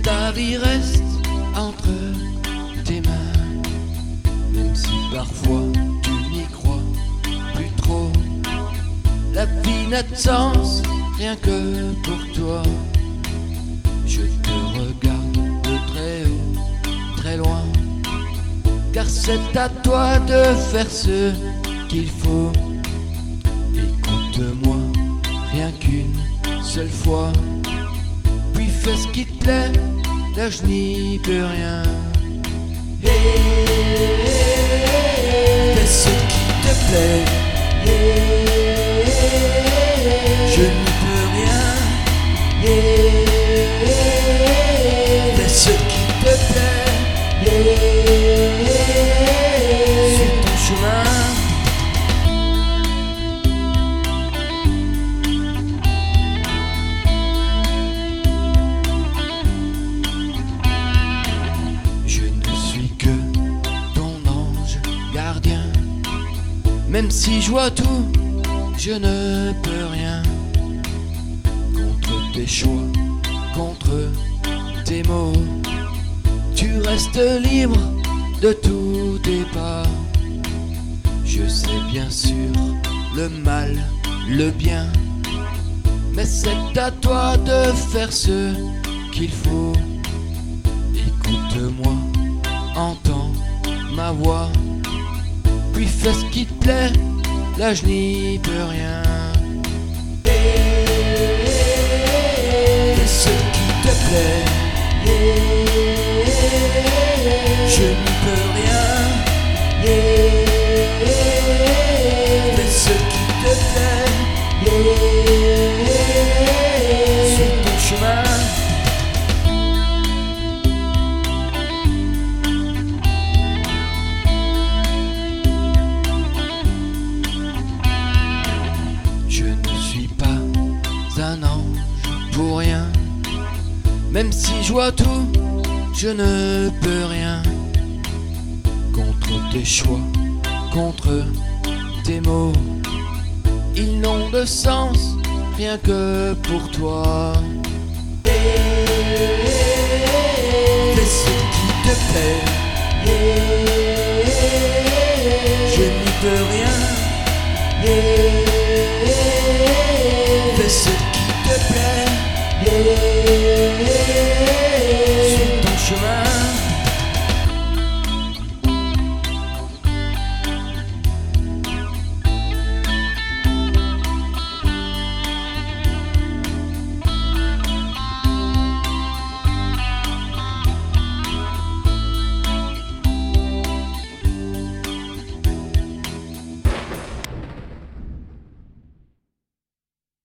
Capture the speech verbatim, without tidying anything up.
ta vie reste entre tes mains, même si parfois tu n'y crois plus trop. La vie n'a de sens rien que pour toi. Je te regarde de très haut, très loin, car c'est à toi de faire ce qu'il faut. Écoute-moi rien qu'une seule fois, puis fais ce qui te plaît, là je n'y peux rien. Hey, hey, hey, fais ce qui te plaît. Hey, je n'y peux rien. Hey, hey, fais ce qui te plaît. Hey, suis ton chemin. Je ne suis que ton ange gardien, même si je vois tout, je ne peux rien. Contre tes choix, contre tes mots, tu restes libre de tous tes pas. Je sais bien sûr le mal, le bien, mais c'est à toi de faire ce qu'il faut. Écoute-moi, entends ma voix, puis fais ce qui te plaît, là je n'y peux rien. Fais ce qui te plaît. Je n'y peux rien. Fais ce qui te plaît. Suis ton chemin. Je ne suis pas un ange pour rien, même si je vois tout, je ne peux rien. Contre tes choix, contre tes mots, ils n'ont de sens rien que pour toi. Fais ce qui te plaît.